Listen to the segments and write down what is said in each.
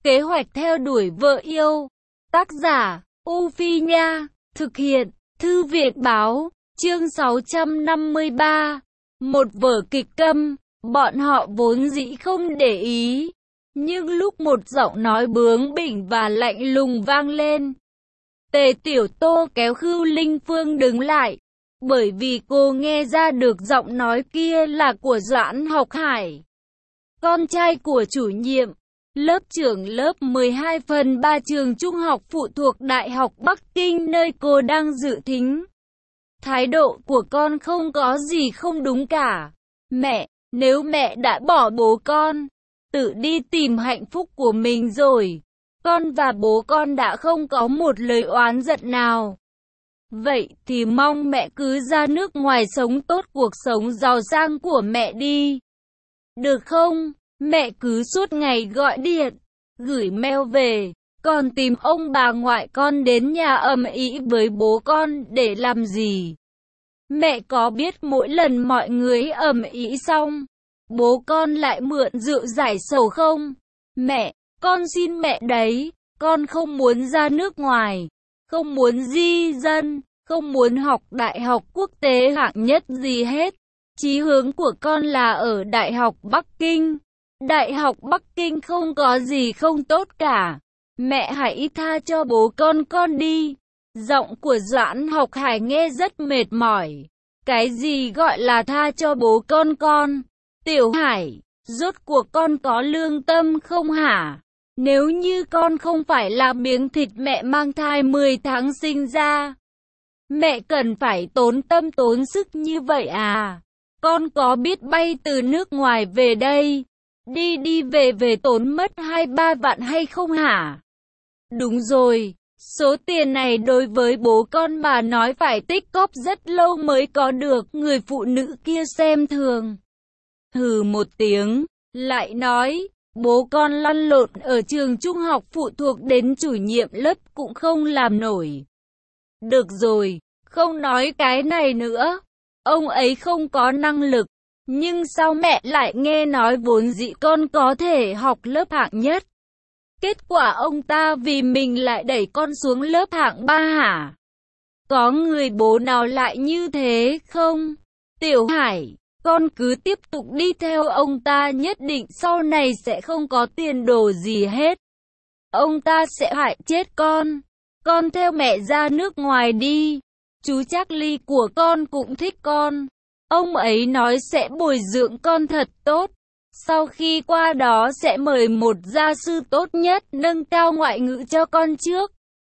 Kế hoạch theo đuổi vợ yêu. Tác giả, U Phi Nha. Thực hiện, Thư viện Báo. Chương 653. Một vở kịch câm. Bọn họ vốn dĩ không để ý. Nhưng lúc một giọng nói bướng bỉnh và lạnh lùng vang lên, Tề Tiểu Tô kéo Khưu Linh Phương đứng lại. Bởi vì cô nghe ra được giọng nói kia là của Doãn Học Hải, con trai của chủ nhiệm, lớp trưởng lớp 12/3 trường trung học phụ thuộc Đại học Bắc Kinh nơi cô đang dự thính. Thái độ của con không có gì không đúng cả. Mẹ, nếu mẹ đã bỏ bố con, tự đi tìm hạnh phúc của mình rồi, con và bố con đã không có một lời oán giận nào. Vậy thì mong mẹ cứ ra nước ngoài sống tốt cuộc sống giàu sang của mẹ đi. Được không? Mẹ cứ suốt ngày gọi điện, gửi mail về, còn tìm ông bà ngoại con đến nhà ầm ĩ với bố con để làm gì? Mẹ có biết mỗi lần mọi người ầm ĩ xong, bố con lại mượn rượu giải sầu không? Mẹ, con xin mẹ đấy, con không muốn ra nước ngoài, không muốn di dân, không muốn học đại học quốc tế hạng nhất gì hết. Chí hướng của con là ở Đại học Bắc Kinh. Đại học Bắc Kinh không có gì không tốt cả. Mẹ hãy tha cho bố con đi. Giọng của Doãn Học Hải nghe rất mệt mỏi. Cái gì gọi là tha cho bố con? Tiểu Hải, rốt cuộc con có lương tâm không hả? Nếu như con không phải là miếng thịt mẹ mang thai 10 tháng sinh ra, mẹ cần phải tốn tâm tốn sức như vậy à? Con có biết bay từ nước ngoài về đây, đi về tốn mất 2-3 vạn hay không hả? Đúng rồi, số tiền này đối với bố con mà nói phải tích cóp rất lâu mới có được. Người phụ nữ kia xem thường, hừ một tiếng, lại nói, bố con lăn lộn ở trường trung học phụ thuộc đến chủ nhiệm lớp cũng không làm nổi. Được rồi, không nói cái này nữa. Ông ấy không có năng lực. Nhưng sao mẹ lại nghe nói vốn dĩ con có thể học lớp hạng nhất? Kết quả ông ta vì mình lại đẩy con xuống lớp hạng 3 hả? Có người bố nào lại như thế không? Tiểu Hải, con cứ tiếp tục đi theo ông ta, nhất định sau này sẽ không có tiền đồ gì hết. Ông ta sẽ hại chết con. Con theo mẹ ra nước ngoài đi. Chú Charlie của con cũng thích con. Ông ấy nói sẽ bồi dưỡng con thật tốt. Sau khi qua đó sẽ mời một gia sư tốt nhất nâng cao ngoại ngữ cho con trước.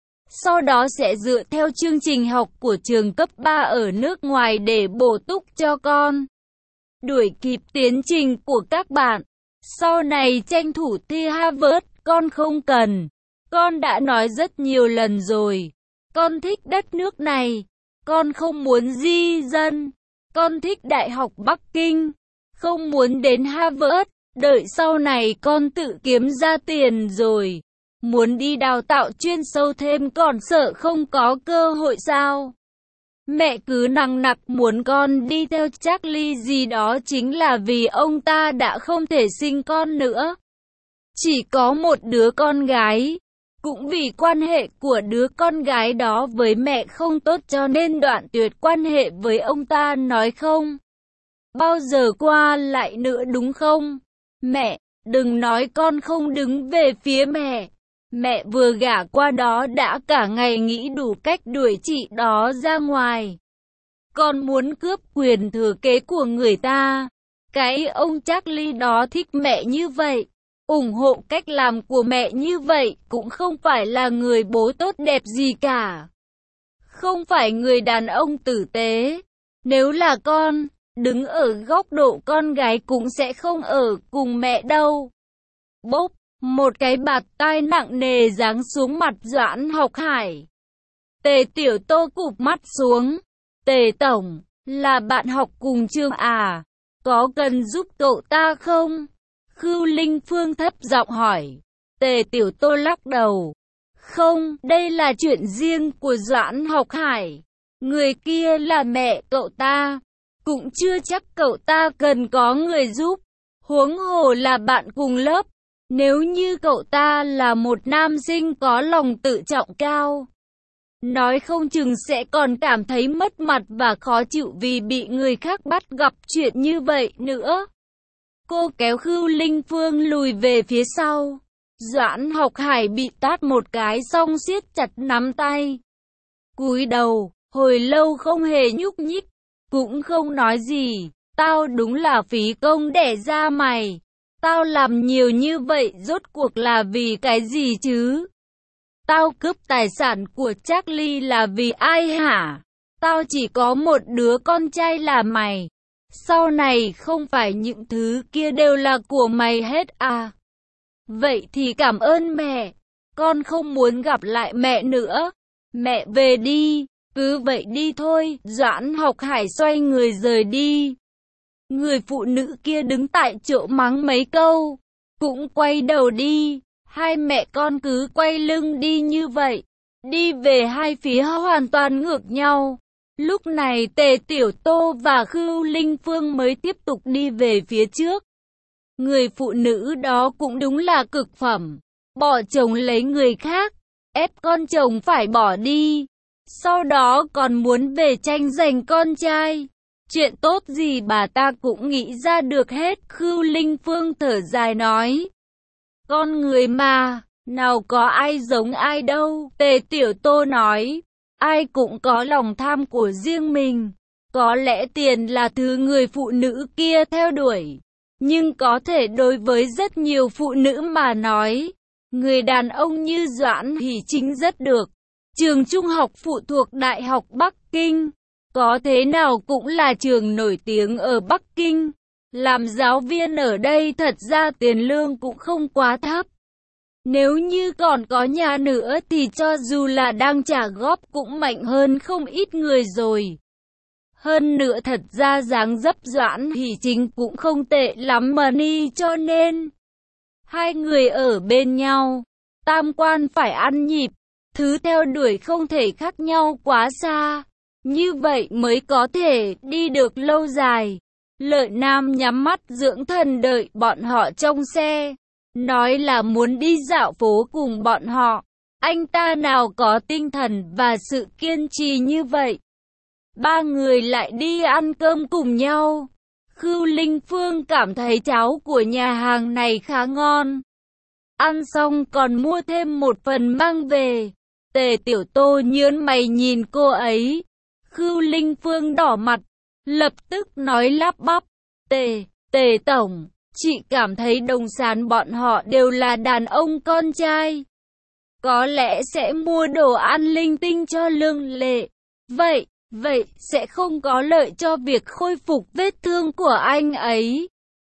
Sau đó sẽ dựa theo chương trình học của trường cấp 3 ở nước ngoài để bổ túc cho con. Đuổi kịp tiến trình của các bạn. Sau này tranh thủ thi Harvard, con không cần. Con đã nói rất nhiều lần rồi. Con thích đất nước này. Con không muốn di dân. Con thích Đại học Bắc Kinh. Không muốn đến Harvard. Đợi sau này con tự kiếm ra tiền rồi, muốn đi đào tạo chuyên sâu thêm còn sợ không có cơ hội sao? Mẹ cứ nằng nặc muốn con đi theo Charlie gì đó chính là vì ông ta đã không thể sinh con nữa. Chỉ có một đứa con gái. Cũng vì quan hệ của đứa con gái đó với mẹ không tốt cho nên đoạn tuyệt quan hệ với ông ta, nói không bao giờ qua lại nữa đúng không? Mẹ, đừng nói con không đứng về phía mẹ. Mẹ vừa gả qua đó đã cả ngày nghĩ đủ cách đuổi chị đó ra ngoài. Con muốn cướp quyền thừa kế của người ta. Cái ông Charlie đó thích mẹ như vậy, ủng hộ cách làm của mẹ như vậy, cũng không phải là người bố tốt đẹp gì cả. Không phải người đàn ông tử tế. Nếu là con, đứng ở góc độ con gái cũng sẽ không ở cùng mẹ đâu. Bốp, một cái bạt tai nặng nề giáng xuống mặt Doãn Học Hải. Tề Tiểu Tô cụp mắt xuống. Tề Tổng, là bạn học cùng trường à? Có cần giúp cậu ta không? Khưu Linh Phương thấp giọng hỏi. Tề Tiểu Tô lắc đầu. Không, đây là chuyện riêng của Doãn Học Hải. Người kia là mẹ cậu ta. Cũng chưa chắc cậu ta cần có người giúp. Huống hồ là bạn cùng lớp. Nếu như cậu ta là một nam sinh có lòng tự trọng cao, nói không chừng sẽ còn cảm thấy mất mặt và khó chịu vì bị người khác bắt gặp chuyện như vậy nữa. Cô kéo Khưu Linh Phương lùi về phía sau. Doãn Học Hải bị tát một cái xong siết chặt nắm tay. Cúi đầu, hồi lâu không hề nhúc nhích, cũng không nói gì. Tao đúng là phí công đẻ ra mày. Tao làm nhiều như vậy rốt cuộc là vì cái gì chứ? Tao cướp tài sản của Charlie là vì ai hả? Tao chỉ có một đứa con trai là mày. Sau này không phải những thứ kia đều là của mày hết à? Vậy thì cảm ơn mẹ. Con không muốn gặp lại mẹ nữa. Mẹ về đi. Cứ vậy đi thôi. Doãn Học Hải xoay người rời đi. Người phụ nữ kia đứng tại chỗ mắng mấy câu, cũng quay đầu đi. Hai mẹ con cứ quay lưng đi như vậy, đi về hai phía hoàn toàn ngược nhau. Lúc này Tề Tiểu Tô và Khưu Linh Phương mới tiếp tục đi về phía trước. Người phụ nữ đó cũng đúng là cực phẩm, bỏ chồng lấy người khác, ép con chồng phải bỏ đi, sau đó còn muốn về tranh giành con trai. Chuyện tốt gì bà ta cũng nghĩ ra được hết. Khưu Linh Phương thở dài nói. Con người mà, nào có ai giống ai đâu. Tề Tiểu Tô nói. Ai cũng có lòng tham của riêng mình. Có lẽ tiền là thứ người phụ nữ kia theo đuổi. Nhưng có thể đối với rất nhiều phụ nữ mà nói, người đàn ông như Doãn Hỷ Chính rất được. Trường trung học phụ thuộc Đại học Bắc Kinh. Có thế nào cũng là trường nổi tiếng ở Bắc Kinh. Làm giáo viên ở đây thật ra tiền lương cũng không quá thấp. Nếu như còn có nhà nữa thì cho dù là đang trả góp cũng mạnh hơn không ít người rồi. Hơn nữa thật ra dáng dấp Doãn Hỷ Chính cũng không tệ lắm mà ni, cho nên hai người ở bên nhau, tam quan phải ăn nhịp, thứ theo đuổi không thể khác nhau quá xa. Như vậy mới có thể đi được lâu dài. Lợi Nam nhắm mắt dưỡng thần đợi bọn họ trong xe, nói là muốn đi dạo phố cùng bọn họ. Anh ta nào có tinh thần và sự kiên trì như vậy. Ba người lại đi ăn cơm cùng nhau. Khưu Linh Phương cảm thấy cháo của nhà hàng này khá ngon. Ăn xong còn mua thêm một phần mang về. Tề Tiểu Tô nhướng mày nhìn cô ấy. Khưu Linh Phương đỏ mặt, lập tức nói lắp bắp. Tề Tổng, chị cảm thấy Đồng Sán bọn họ đều là đàn ông con trai. Có lẽ sẽ mua đồ ăn linh tinh cho Lương Lệ. Vậy sẽ không có lợi cho việc khôi phục vết thương của anh ấy.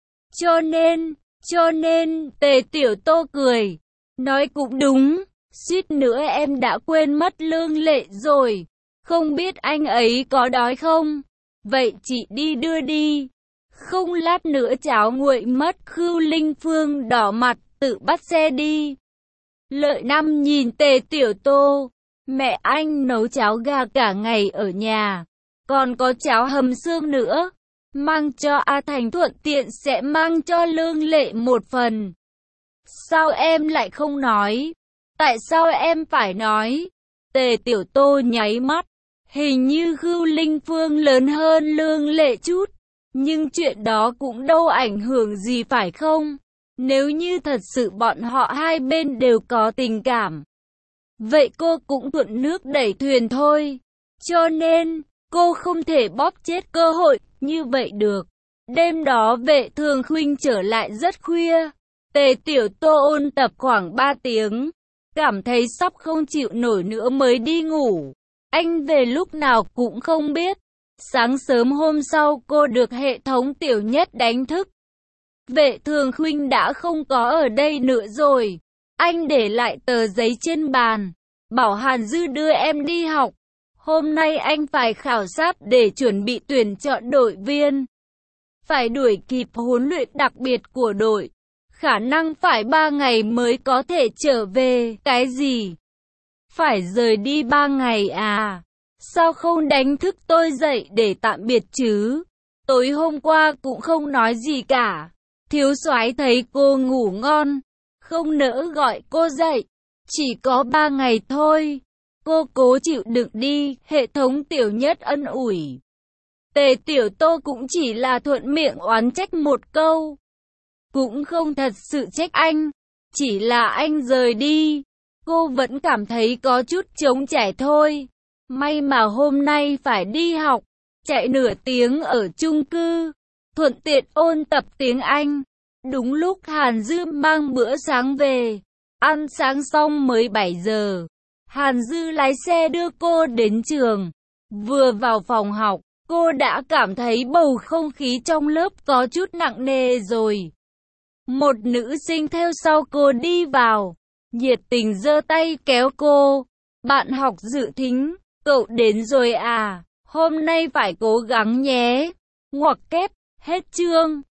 Cho nên, Tề Tiểu Tô cười, nói cũng đúng, suýt nữa em đã quên mất Lương Lệ rồi. Không biết anh ấy có đói không? Vậy chị đi đưa đi. Không lát nữa cháo nguội mất. Khưu Linh Phương đỏ mặt tự bắt xe đi. Lợi Nam nhìn Tề Tiểu Tô. Mẹ anh nấu cháo gà cả ngày ở nhà. Còn có cháo hầm xương nữa. Mang cho A Thành, thuận tiện sẽ mang cho Lương Lệ một phần. Sao em lại không nói? Tại sao em phải nói? Tề Tiểu Tô nháy mắt. Hình như Khưu Linh Phương lớn hơn Lương Lệ chút. Nhưng chuyện đó cũng đâu ảnh hưởng gì phải không? Nếu như thật sự bọn họ hai bên đều có tình cảm, vậy cô cũng thuận nước đẩy thuyền thôi. Cho nên, cô không thể bóp chết cơ hội như vậy được. Đêm đó Vệ Thường Khuynh trở lại rất khuya. Tề Tiểu Tô ôn tập khoảng 3 tiếng. Cảm thấy sắp không chịu nổi nữa mới đi ngủ. Anh về lúc nào cũng không biết. Sáng sớm hôm sau cô được hệ thống Tiểu Nhất đánh thức. Vệ Thường Khuynh đã không có ở đây nữa rồi. Anh để lại tờ giấy trên bàn, bảo Hàn Dư đưa em đi học. Hôm nay anh phải khảo sát để chuẩn bị tuyển chọn đội viên. Phải đuổi kịp huấn luyện đặc biệt của đội. Khả năng phải 3 ngày mới có thể trở về. Cái gì? Phải rời đi 3 ngày à? Sao không đánh thức tôi dậy để tạm biệt chứ? Tối hôm qua cũng không nói gì cả. Thiếu soái thấy cô ngủ ngon, không nỡ gọi cô dậy. Chỉ có 3 ngày thôi. Cô cố chịu đựng đi, hệ thống tiểu nhất ân ủi. Tề Tiểu Tô cũng chỉ là thuận miệng oán trách một câu. Cũng không thật sự trách anh. Chỉ là anh rời đi. Cô vẫn cảm thấy có chút trống trải thôi. May mà hôm nay phải đi học. Chạy nửa tiếng ở chung cư. Thuận tiện ôn tập tiếng Anh. Đúng lúc Hàn Dư mang bữa sáng về. Ăn sáng xong mới 7 giờ. Hàn Dư lái xe đưa cô đến trường. Vừa vào phòng học, cô đã cảm thấy bầu không khí trong lớp có chút nặng nề rồi. Một nữ sinh theo sau cô đi vào, nhiệt tình giơ tay kéo cô. Bạn học dự thính, cậu đến rồi à? Hôm nay phải cố gắng nhé. Ngoặc kép, hết chương.